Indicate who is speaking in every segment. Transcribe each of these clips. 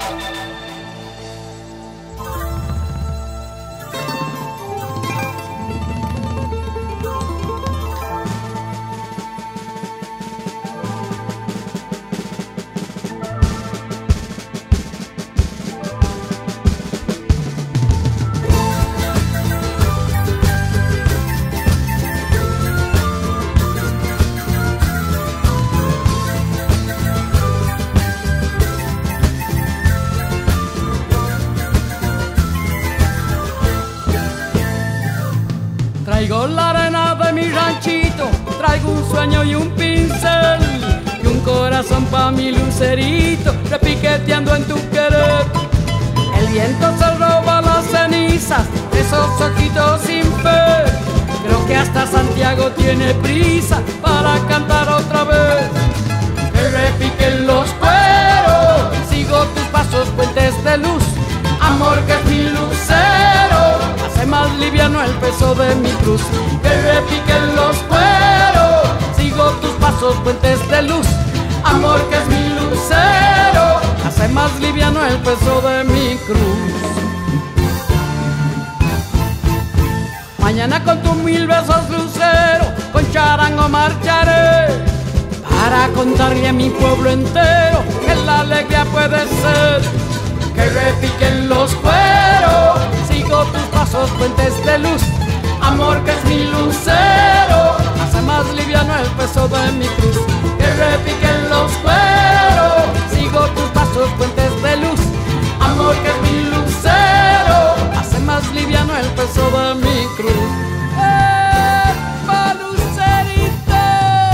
Speaker 1: Traigo la arena de mi ranchito, traigo un sueño y un pincel y un corazón pa' mi lucerito, repiqueteando en tu querer. El viento se roba las cenizas de esos ojitos sin fe. Creo que hasta Santiago tiene prisa para cantar otra vez. Que repiquen los cueros, sigo tus pasos, puentes de luz. Amor que es mi lucero, hace más liviano el peso de mi cruz. Que repiquen los cueros, sigo tus pasos, puentes de luz. Amor que es mi lucero, hace más liviano el peso de mi cruz. Mañana con tus 1000 besos lucero, con charango marcharé, para contarle a mi pueblo entero que la alegría puede ser. Que repiquen los cueros, sigo tus pasos, puentes de luz. Amor que es mi lucero, hace más liviano el peso de mi cruz. Que repiquen los cueros, sigo tus pasos, puentes de luz. Amor que es mi lucero, hace más liviano el peso de mi cruz. ¡Epa, lucerito!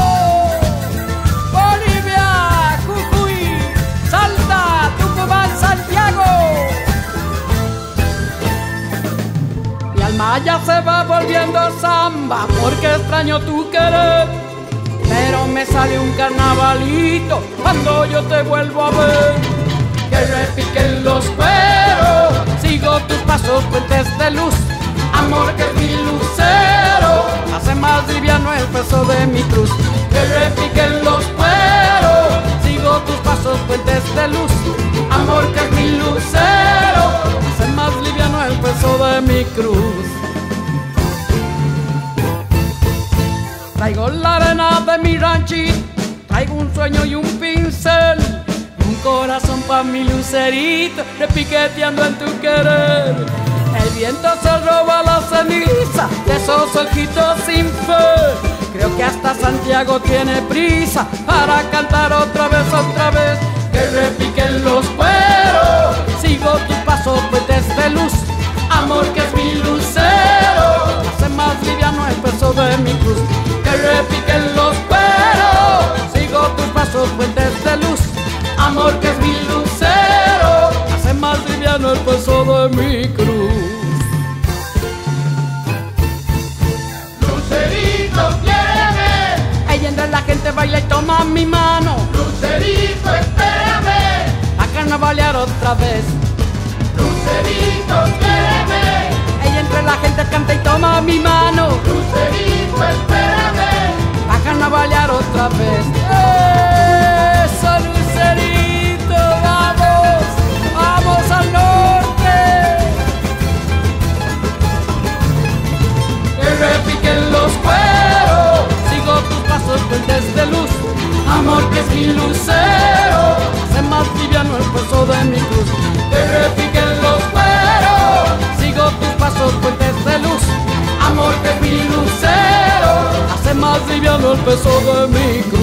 Speaker 1: Bolivia, Jujuy, Salta, Tucumán, Santiago. Mi alma ya se va volviendo samba porque extraño tu querer, pero me sale un carnavalito cuando yo te vuelvo a ver. Que repiquen los cueros, sigo tus pasos, puentes de luz. Amor que es mi lucero, hace más liviano el peso de mi cruz. Que repiquen los cueros, sigo tus pasos, puentes de luz. Amor que es mi lucero, hace más liviano el peso de mi cruz. Traigo la arena de mi ranchito, traigo un sueño y un pincel, un corazón pa' mi lucerito, repiqueteando en tu querer. El viento se roba la ceniza de esos ojitos sin fe. Creo que hasta Santiago tiene prisa para cantar otra vez. Que repiquen los cueros, sigo tus pasos, puentes de luz. Amor que es mi lucero, hace más liviano el peso de mi cruz. Que repiquen los cueros, sigo tus pasos, puentes de luz. Amor que es mi lucero, hace más liviano el peso de mi cruz.
Speaker 2: Lucerito, quiéreme.
Speaker 1: Ahí entre la gente baila y toma mi mano.
Speaker 2: Lucerito, espérame.
Speaker 1: A carnavalear otra vez.
Speaker 2: Lucerito, quiéreme.
Speaker 1: Ahí entre la gente canta y toma mi mano.
Speaker 2: Lucerito, espérame.
Speaker 1: A carnavalear otra vez. ¡Eso, Lucerito! ¡Vamos! ¡Vamos al norte!
Speaker 2: Que repiquen los cueros,
Speaker 1: Sigo tus pasos, puentes de luz.
Speaker 2: amor que es mi lucero.
Speaker 1: Hace más liviano el peso de mi cruz.
Speaker 2: Que repiquen los cueros,
Speaker 1: Sigo tus pasos, puentes de luz.
Speaker 2: amor que es mi lucero.
Speaker 1: Hace más liviano el peso de mi cruz.